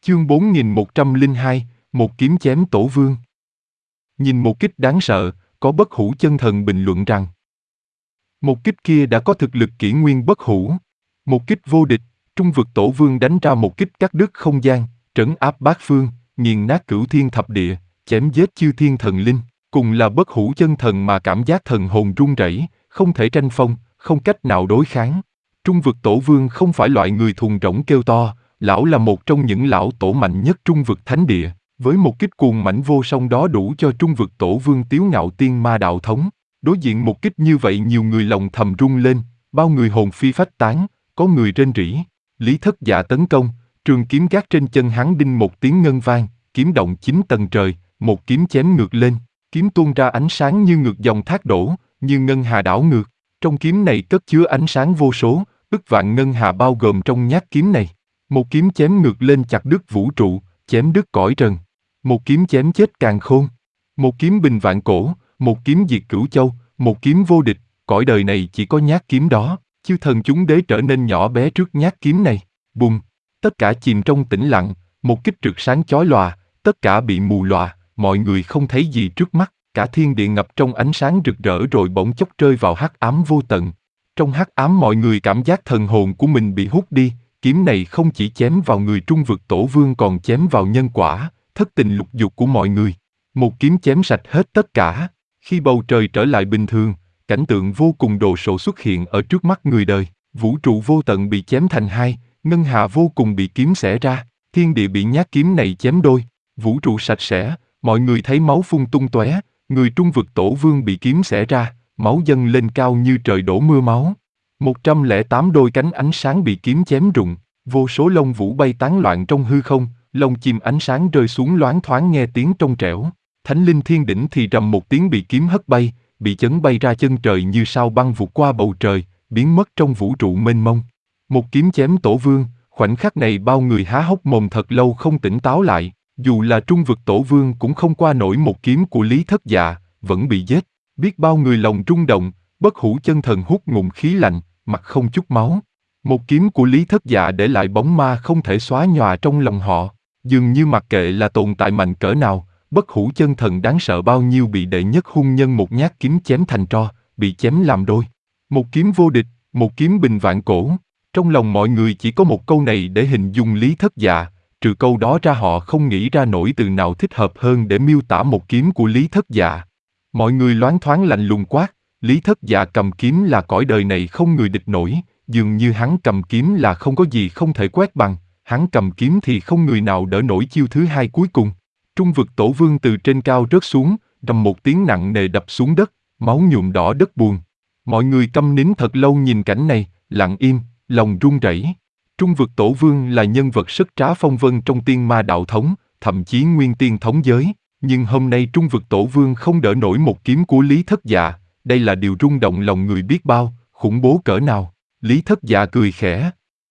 Chương 4102, một kiếm chém tổ vương. Nhìn một kích đáng sợ, có bất hủ chân thần bình luận rằng một kích kia đã có thực lực kỷ nguyên bất hủ. Một kích vô địch, trung vực tổ vương đánh ra một kích cắt đứt không gian, trấn áp bát phương, nghiền nát cửu thiên thập địa, chém giết chư thiên thần linh. Cùng là bất hủ chân thần mà cảm giác thần hồn run rẩy, không thể tranh phong, không cách nào đối kháng. Trung vực tổ vương không phải loại người thùng rỗng kêu to, lão là một trong những lão tổ mạnh nhất trung vực thánh địa. Với một kích cuồng mãnh vô song đó đủ cho trung vực tổ vương tiếu ngạo tiên ma đạo thống. Đối diện một kích như vậy nhiều người lòng thầm rung lên, bao người hồn phi phách tán, có người rên rỉ. Lý Thất Dạ tấn công, trường kiếm gác trên chân hắn đinh một tiếng ngân vang, kiếm động 9 tầng trời, một kiếm chém ngược lên. Kiếm tuôn ra ánh sáng như ngược dòng thác đổ, như ngân hà đảo ngược. Trong kiếm này cất chứa ánh sáng vô số, ức vạn ngân hà bao gồm trong nhát kiếm này. Một kiếm chém ngược lên chặt đứt vũ trụ, chém đứt cõi trần. Một kiếm chém chết càn khôn. Một kiếm bình vạn cổ, một kiếm diệt cửu châu, một kiếm vô địch, cõi đời này chỉ có nhát kiếm đó. Chư thần chúng đế trở nên nhỏ bé trước nhát kiếm này. Bùng! Tất cả chìm trong tĩnh lặng, một kích rực sáng chói lòa, tất cả bị mù lòa, mọi người không thấy gì trước mắt. Cả thiên địa ngập trong ánh sáng rực rỡ rồi bỗng chốc rơi vào hắc ám vô tận. Trong hắc ám mọi người cảm giác thần hồn của mình bị hút đi. Kiếm này không chỉ chém vào người trung vực tổ vương còn chém vào nhân quả, thất tình lục dục của mọi người. Một kiếm chém sạch hết tất cả. Khi bầu trời trở lại bình thường, cảnh tượng vô cùng đồ sộ xuất hiện ở trước mắt người đời. Vũ trụ vô tận bị chém thành hai, ngân hà vô cùng bị kiếm xẻ ra, thiên địa bị nhát kiếm này chém đôi. Vũ trụ sạch sẽ, mọi người thấy máu phun tung tóe, người trung vực tổ vương bị kiếm xẻ ra, máu dâng lên cao như trời đổ mưa máu. 108 đôi cánh ánh sáng bị kiếm chém rụng, vô số lông vũ bay tán loạn trong hư không, lông chim ánh sáng rơi xuống loáng thoáng nghe tiếng trong trẻo. Thánh linh thiên đỉnh thì rầm một tiếng bị kiếm hất bay, bị chấn bay ra chân trời như sao băng vụt qua bầu trời, biến mất trong vũ trụ mênh mông. Một kiếm chém tổ vương, khoảnh khắc này bao người há hốc mồm thật lâu không tỉnh táo lại, dù là trung vực tổ vương cũng không qua nổi một kiếm của Lý Thất Dạ, vẫn bị giết. Biết bao người lòng rung động, bất hủ chân thần hút ngụm khí lạnh, mặt không chút máu. Một kiếm của Lý Thất Dạ để lại bóng ma không thể xóa nhòa trong lòng họ, dường như mặc kệ là tồn tại mạnh cỡ nào, bất hủ chân thần đáng sợ bao nhiêu bị đệ nhất hung nhân một nhát kiếm chém thành tro, bị chém làm đôi. Một kiếm vô địch, một kiếm bình vạn cổ. Trong lòng mọi người chỉ có một câu này để hình dung Lý Thất Dạ, trừ câu đó ra họ không nghĩ ra nổi từ nào thích hợp hơn để miêu tả một kiếm của Lý Thất Dạ. Mọi người loáng thoáng lạnh lùng quát, Lý Thất Dạ cầm kiếm là cõi đời này không người địch nổi, dường như hắn cầm kiếm là không có gì không thể quét bằng, hắn cầm kiếm thì không người nào đỡ nổi chiêu thứ hai cuối cùng. Trung vực tổ vương từ trên cao rớt xuống, đầm một tiếng nặng nề đập xuống đất, máu nhuộm đỏ đất buồn. Mọi người câm nín thật lâu nhìn cảnh này, lặng im, lòng run rẩy. Trung vực tổ vương là nhân vật sức trá phong vân trong tiên ma đạo thống, thậm chí nguyên tiên thống giới. Nhưng hôm nay trung vực tổ vương không đỡ nổi một kiếm của Lý Thất Dạ, đây là điều rung động lòng người biết bao, khủng bố cỡ nào. Lý Thất Dạ cười khẽ.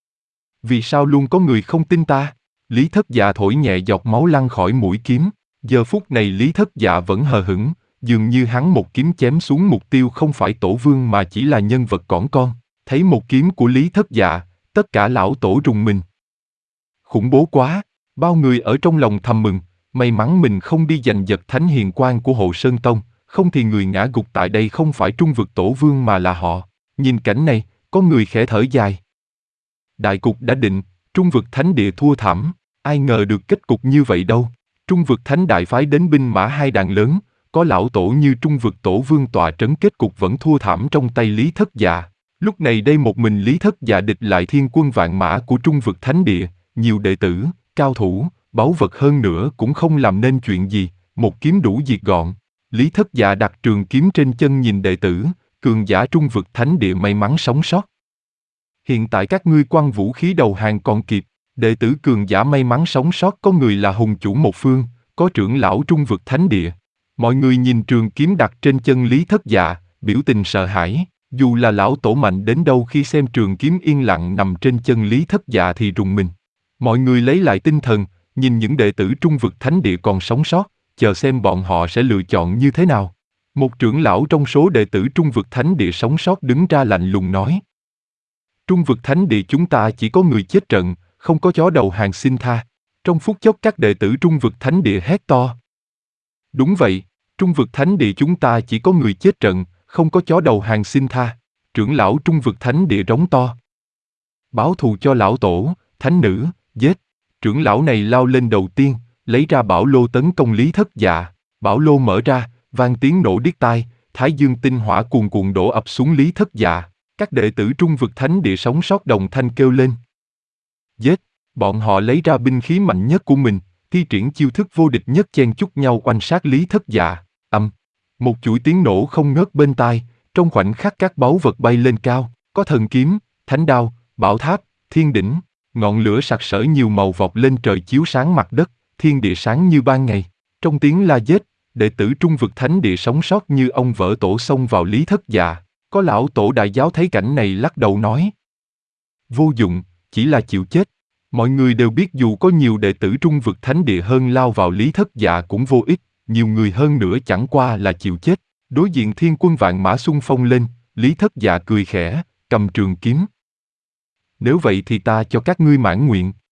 Vì sao luôn có người không tin ta? Lý Thất Dạ thổi nhẹ giọt máu lăn khỏi mũi kiếm. Giờ phút này Lý Thất Dạ vẫn hờ hững, dường như hắn một kiếm chém xuống mục tiêu không phải tổ vương mà chỉ là nhân vật cỏn con. Thấy một kiếm của Lý Thất Dạ, tất cả lão tổ rùng mình. Khủng bố quá, bao người ở trong lòng thầm mừng, may mắn mình không đi giành giật thánh hiền quan của Hộ Sơn Tông, không thì người ngã gục tại đây không phải trung vực tổ vương mà là họ. Nhìn cảnh này, có người khẽ thở dài. Đại cục đã định, trung vực thánh địa thua thảm, ai ngờ được kết cục như vậy đâu. Trung vực thánh đại phái đến binh mã hai đàn lớn, có lão tổ như trung vực tổ vương tọa trấn kết cục vẫn thua thảm trong tay Lý Thất Dạ. Lúc này đây một mình Lý Thất Dạ địch lại thiên quân vạn mã của trung vực thánh địa, nhiều đệ tử, cao thủ, báu vật hơn nữa cũng không làm nên chuyện gì, một kiếm đủ diệt gọn. Lý Thất Dạ đặt trường kiếm trên chân nhìn đệ tử, cường giả trung vực thánh địa may mắn sống sót. Hiện tại các ngươi quăng vũ khí đầu hàng còn kịp, đệ tử cường giả may mắn sống sót có người là hùng chủ một phương, có trưởng lão trung vực thánh địa. Mọi người nhìn trường kiếm đặt trên chân Lý Thất Dạ, biểu tình sợ hãi, dù là lão tổ mạnh đến đâu khi xem trường kiếm yên lặng nằm trên chân Lý Thất Dạ thì rùng mình. Mọi người lấy lại tinh thần, nhìn những đệ tử trung vực thánh địa còn sống sót, chờ xem bọn họ sẽ lựa chọn như thế nào. Một trưởng lão trong số đệ tử trung vực thánh địa sống sót đứng ra lạnh lùng nói. Trung vực thánh địa chúng ta chỉ có người chết trận, không có chó đầu hàng xin tha. Trong phút chốc các đệ tử Trung Vực Thánh Địa hét to. Đúng vậy, Trung Vực Thánh Địa chúng ta chỉ có người chết trận, không có chó đầu hàng xin tha. Trưởng lão Trung Vực Thánh Địa rống to. Báo thù cho lão tổ, thánh nữ, giết. Trưởng lão này lao lên đầu tiên, lấy ra bảo lô tấn công Lý Thất Dạ. Bảo lô mở ra, vang tiếng nổ điếc tai, thái dương tinh hỏa cuồn cuộn đổ ập xuống Lý Thất Dạ. Các đệ tử Trung Vực Thánh Địa sống sót đồng thanh kêu lên. Giết! Bọn họ lấy ra binh khí mạnh nhất của mình, thi triển chiêu thức vô địch nhất chen chúc nhau oanh sát Lý Thất Dạ. Một chuỗi tiếng nổ không ngớt bên tai, trong khoảnh khắc các báu vật bay lên cao, có thần kiếm, thánh đao, bảo tháp, thiên đỉnh, ngọn lửa sặc sỡ nhiều màu vọt lên trời chiếu sáng mặt đất, thiên địa sáng như ban ngày. Trong tiếng la giết, đệ tử Trung Vực Thánh Địa sống sót như ông vỡ tổ xông vào Lý Thất Dạ. Có lão tổ đại giáo thấy cảnh này lắc đầu nói. Vô dụng, chỉ là chịu chết. Mọi người đều biết dù có nhiều đệ tử Trung Vực Thánh Địa hơn lao vào Lý Thất Dạ cũng vô ích, nhiều người hơn nữa chẳng qua là chịu chết. Đối diện thiên quân vạn mã xung phong lên, Lý Thất Dạ cười khẽ, cầm trường kiếm. Nếu vậy thì ta cho các ngươi mãn nguyện.